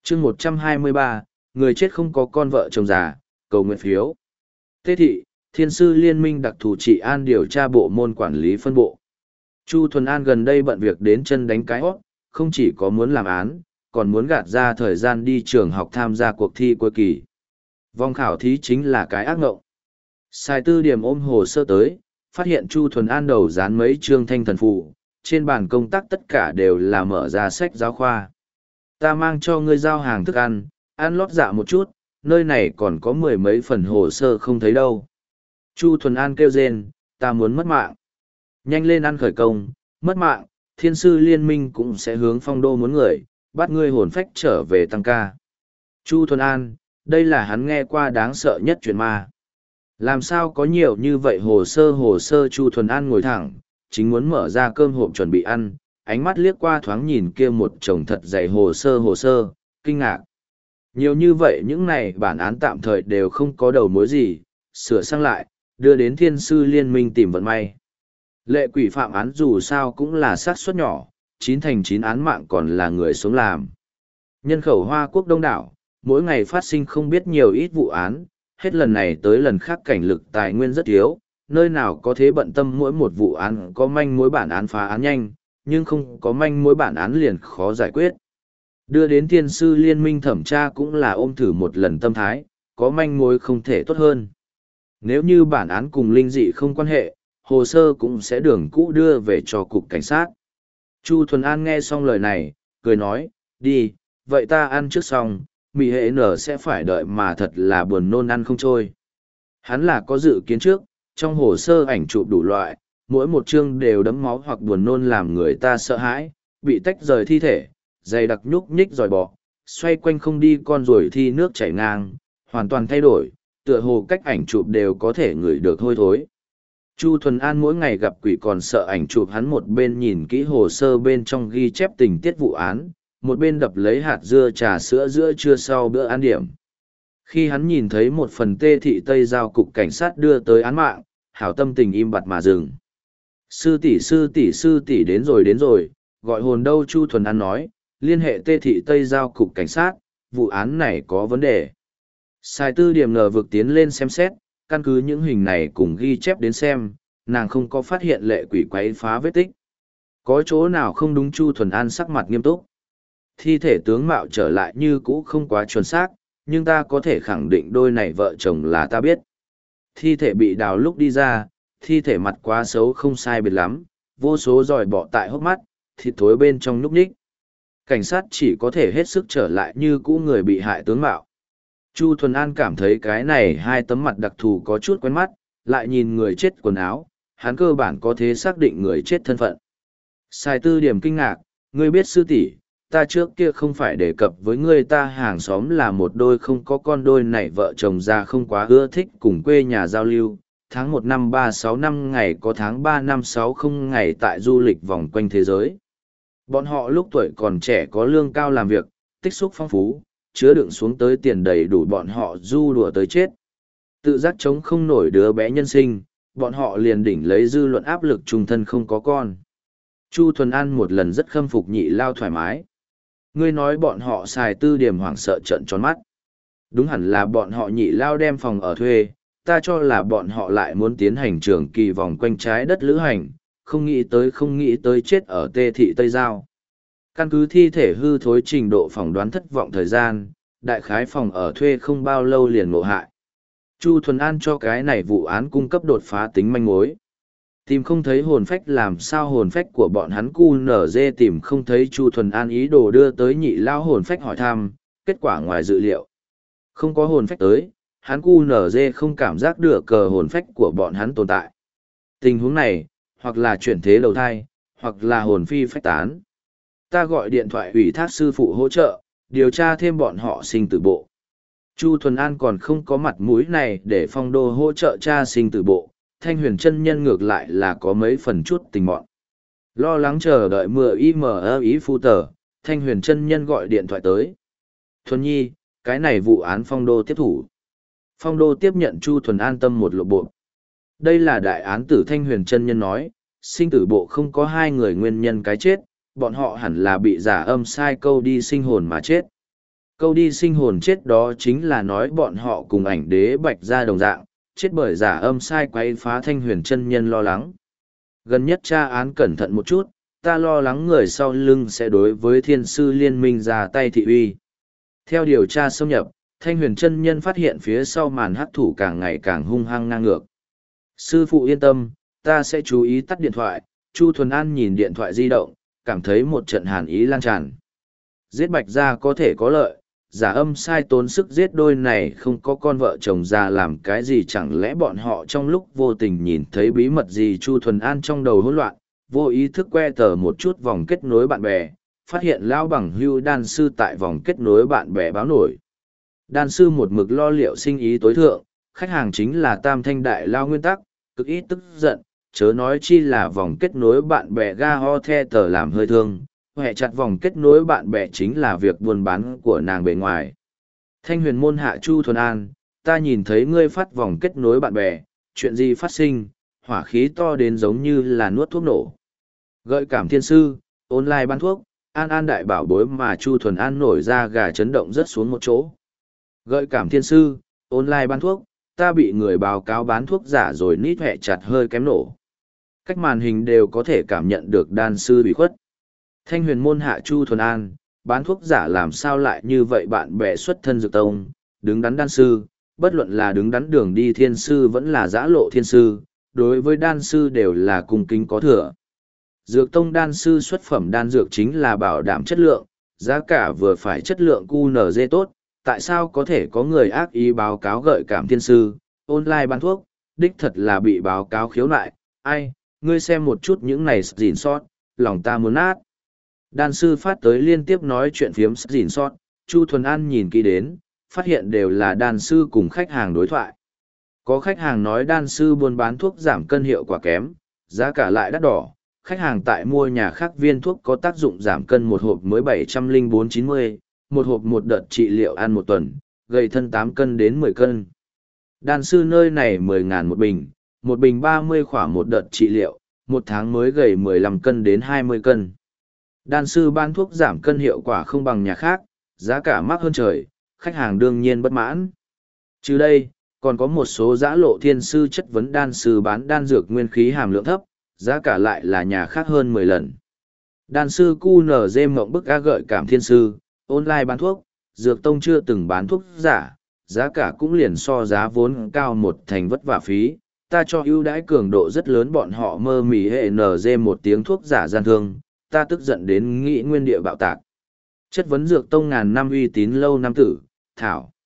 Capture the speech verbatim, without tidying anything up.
chương một trăm hai mươi ba, người chết không có con vợ chồng già, cầu nguyện phiếu. Tê thị, Thiên sư Liên minh đặc thù trị an điều tra bộ môn quản lý phân bộ. Chu Thuần An gần đây bận việc đến chân đánh cái hót, không chỉ có muốn làm án, còn muốn gạt ra thời gian đi trường học tham gia cuộc thi cuối kỳ. Vòng khảo thí chính là cái ác ngộng. Sai tư điểm ôm hồ sơ tới, phát hiện Chu Thuần An đầu dán mấy chương thanh thần phụ, trên bàn công tác tất cả đều là mở ra sách giáo khoa. Ta mang cho ngươi giao hàng thức ăn, ăn lót dạ một chút, nơi này còn có mười mấy phần hồ sơ không thấy đâu. Chu Thuần An kêu rên, ta muốn mất mạng. Nhanh lên ăn khởi công, mất mạng, Thiên sư Liên minh cũng sẽ hướng Phong Đô muốn người, bắt ngươi hồn phách trở về tăng ca. Chu Thuần An, đây là hắn nghe qua đáng sợ nhất chuyện ma. Làm sao có nhiều như vậy hồ sơ hồ sơ. Chu Thuần An ngồi thẳng, chính muốn mở ra cơm hộp chuẩn bị ăn, ánh mắt liếc qua thoáng nhìn kia một chồng thật dày hồ sơ hồ sơ, kinh ngạc. Nhiều như vậy những này bản án tạm thời đều không có đầu mối gì, sửa sang lại, đưa đến Thiên sư Liên minh tìm vận may. Lệ quỷ phạm án dù sao cũng là xác suất nhỏ, chín thành chín án mạng còn là người sống làm. Nhân khẩu Hoa Quốc đông đảo, mỗi ngày phát sinh không biết nhiều ít vụ án, hết lần này tới lần khác cảnh lực tài nguyên rất thiếu, nơi nào có thế bận tâm mỗi một vụ án có manh mối bản án phá án nhanh, nhưng không có manh mối bản án liền khó giải quyết. Đưa đến Thiên sư Liên minh thẩm tra cũng là ôm thử một lần tâm thái, có manh mối không thể tốt hơn. Nếu như bản án cùng linh dị không quan hệ, hồ sơ cũng sẽ đường cũ đưa về cho cục cảnh sát. Chu Thuần An nghe xong lời này, cười nói, đi, vậy ta ăn trước xong, mì hệ nở sẽ phải đợi mà thật là buồn nôn ăn không trôi. Hắn là có dự kiến trước, trong hồ sơ ảnh chụp đủ loại, mỗi một chương đều đẫm máu hoặc buồn nôn làm người ta sợ hãi, bị tách rời thi thể, dày đặc nhúc nhích dòi bọ, xoay quanh không đi con ruồi thi nước chảy ngang, hoàn toàn thay đổi, tựa hồ cách ảnh chụp đều có thể ngửi được hôi thối. Chu Thuần An mỗi ngày gặp quỷ còn sợ ảnh chụp, hắn một bên nhìn kỹ hồ sơ bên trong ghi chép tình tiết vụ án, một bên đập lấy hạt dưa trà sữa giữa trưa sau bữa ăn điểm. Khi hắn nhìn thấy một phần Tê thị Tây Giao cục cảnh sát đưa tới án mạng, hảo tâm tình im bặt mà dừng. Sư tỷ sư tỷ sư tỷ đến rồi đến rồi, gọi hồn đâu. Chu Thuần An nói, liên hệ Tê thị Tây Giao cục cảnh sát, vụ án này có vấn đề. Sai tư điểm ngờ vực tiến lên xem xét, căn cứ những hình này cùng ghi chép đến xem, nàng không có phát hiện lệ quỷ quấy phá vết tích. Có chỗ nào không đúng? Chu Thuần An sắc mặt nghiêm túc. Thi thể tướng mạo trở lại như cũ không quá chuẩn xác, nhưng ta có thể khẳng định đôi này vợ chồng là ta biết. Thi thể bị đào lúc đi ra, thi thể mặt quá xấu không sai biệt lắm, vô số giòi bọ tại hốc mắt, thịt thối bên trong núp ních. Cảnh sát chỉ có thể hết sức trở lại như cũ người bị hại tướng mạo. Chu Thuần An cảm thấy cái này hai tấm mặt đặc thù có chút quen mắt, lại nhìn người chết quần áo, hắn cơ bản có thể xác định người chết thân phận. Sai tư điểm kinh ngạc, ngươi biết sư tỷ, ta trước kia không phải đề cập với ngươi ta hàng xóm là một đôi không có con, đôi này vợ chồng già không quá ưa thích cùng quê nhà giao lưu, tháng một năm ba sáu năm ngày có tháng ba năm sáu không ngày tại du lịch vòng quanh thế giới. Bọn họ lúc tuổi còn trẻ có lương cao làm việc, tích xúc phong phú, chứa đựng xuống tới tiền đầy đủ bọn họ du đùa tới chết. Tự giác chống không nổi đứa bé nhân sinh, bọn họ liền đỉnh lấy dư luận áp lực trung thân không có con. Chu Thuần An một lần rất khâm phục nhị lao thoải mái. Ngươi nói bọn họ xài tư điểm hoảng sợ trợn tròn mắt. Đúng hẳn là bọn họ nhị lao đem phòng ở thuê, ta cho là bọn họ lại muốn tiến hành trường kỳ vòng quanh trái đất lữ hành, không nghĩ tới không nghĩ tới chết ở Tê thị Tây Giao. Căn cứ thi thể hư thối trình độ phỏng đoán thất vọng thời gian, đại khái phòng ở thuê không bao lâu liền ngộ hại. Chu Thuần An cho cái này vụ án cung cấp đột phá tính manh mối. Tìm không thấy hồn phách, làm sao hồn phách của bọn hắn cu nở dê tìm không thấy. Chu Thuần An ý đồ đưa tới nhị lao hồn phách hỏi thăm, kết quả ngoài dự liệu. Không có hồn phách tới, hắn cu nở dê không cảm giác được cờ hồn phách của bọn hắn tồn tại. Tình huống này, hoặc là chuyển thế đầu thai, hoặc là hồn phi phách tán. Ta gọi điện thoại ủy thác sư phụ hỗ trợ, điều tra thêm bọn họ sinh tử bộ. Chu Thuần An còn không có mặt mũi này để Phong Đô hỗ trợ tra sinh tử bộ, Thanh Huyền chân nhân ngược lại là có mấy phần chút tình mọn. Lo lắng chờ đợi mưa y mờ ơ ý phu tờ, Thanh Huyền chân nhân gọi điện thoại tới. Thuần Nhi, cái này vụ án Phong Đô tiếp thủ. Phong Đô tiếp nhận Chu Thuần An tâm một lộ bộ. Đây là đại án tử. Thanh Huyền chân nhân nói, sinh tử bộ không có hai người nguyên nhân cái chết, bọn họ hẳn là bị giả âm sai câu đi sinh hồn mà chết. Câu đi sinh hồn chết đó chính là nói bọn họ cùng ảnh đế bạch ra đồng dạng, chết bởi giả âm sai quấy phá Thanh Huyền chân nhân lo lắng. Gần nhất tra án cẩn thận một chút, ta lo lắng người sau lưng sẽ đối với thiên sư liên minh ra tay thị uy. Theo điều tra xâm nhập, Thanh Huyền chân nhân phát hiện phía sau màn hắc thủ càng ngày càng hung hăng ngang ngược. Sư phụ yên tâm, ta sẽ chú ý tắt điện thoại. Chu Thuần An nhìn điện thoại di động, cảm thấy một trận hàn ý lan tràn. Giết bạch gia có thể có lợi, giả âm sai tốn sức giết đôi này không có con vợ chồng già làm cái gì, chẳng lẽ bọn họ trong lúc vô tình nhìn thấy bí mật gì? Chu Thuần An trong đầu hỗn loạn, vô ý thức que tờ một chút vòng kết nối bạn bè, phát hiện lão bằng hưu đan sư tại vòng kết nối bạn bè báo nổi. Đan sư một mực lo liệu sinh ý tối thượng, khách hàng chính là tam thanh đại lao nguyên tắc, cực ít tức giận, chớ nói chi là vòng kết nối bạn bè ga ho the tờ làm hơi thương. Hệ chặt vòng kết nối bạn bè chính là việc buôn bán của nàng bề ngoài. Thanh Huyền môn hạ Chu Thuần An, ta nhìn thấy ngươi phát vòng kết nối bạn bè, chuyện gì phát sinh, hỏa khí to đến giống như là nuốt thuốc nổ. Gợi cảm thiên sư, online bán thuốc, an an đại bảo bối mà Chu Thuần An nổi ra gà chấn động rất xuống một chỗ. Gợi cảm thiên sư, online bán thuốc, ta bị người báo cáo bán thuốc giả rồi nít hệ chặt hơi kém nổ. Cách màn hình đều có thể cảm nhận được đan sư bị khuất. Thanh Huyền môn hạ Chu Thuần An, bán thuốc giả làm sao lại như vậy? Bạn bè xuất thân dược tông, đứng đắn đan sư, bất luận là đứng đắn đường đi thiên sư vẫn là giã lộ thiên sư, đối với đan sư đều là cung kính có thừa. Dược tông đan sư xuất phẩm đan dược chính là bảo đảm chất lượng, giá cả vừa phải, chất lượng quy en giê tốt, tại sao có thể có người ác ý báo cáo gợi cảm thiên sư, online bán thuốc, đích thật là bị báo cáo khiếu nại. Ai, ngươi xem một chút những này gìn sót, lòng ta muốn nát. Đan sư phát tới liên tiếp nói chuyện phiếm gìn sót, Chu Thuần An nhìn kỹ đến, phát hiện đều là đan sư cùng khách hàng đối thoại. Có khách hàng nói đan sư buôn bán thuốc giảm cân hiệu quả kém, giá cả lại đắt đỏ. Khách hàng tại mua nhà khác viên thuốc có tác dụng giảm cân một hộp mới bảy trăm lẻ bốn chín mươi, một hộp một đợt trị liệu ăn một tuần, gầy thân tám cân đến mười cân. Đan sư nơi này mười ngàn một bình, một bình ba mươi khỏa một đợt trị liệu, một tháng mới gầy mười lăm cân đến hai mươi cân. Đan sư bán thuốc giảm cân hiệu quả không bằng nhà khác, giá cả mắc hơn trời, khách hàng đương nhiên bất mãn. Trừ đây, còn có một số giã lộ thiên sư chất vấn đan sư bán đan dược nguyên khí hàm lượng thấp, giá cả lại là nhà khác hơn mười lần. Đan sư quy en giê mộng bức a gợi cảm thiên sư, online bán thuốc, dược tông chưa từng bán thuốc giả, giá cả cũng liền so giá vốn cao một thành vất vả phí, ta cho ưu đãi cường độ rất lớn, bọn họ mơ mỉ hệ en giê một tiếng thuốc giả gian thương, ta tức giận đến nghĩ nguyên địa bạo tạc. Chất vấn dược tông ngàn năm uy tín lâu năm tử, thảo.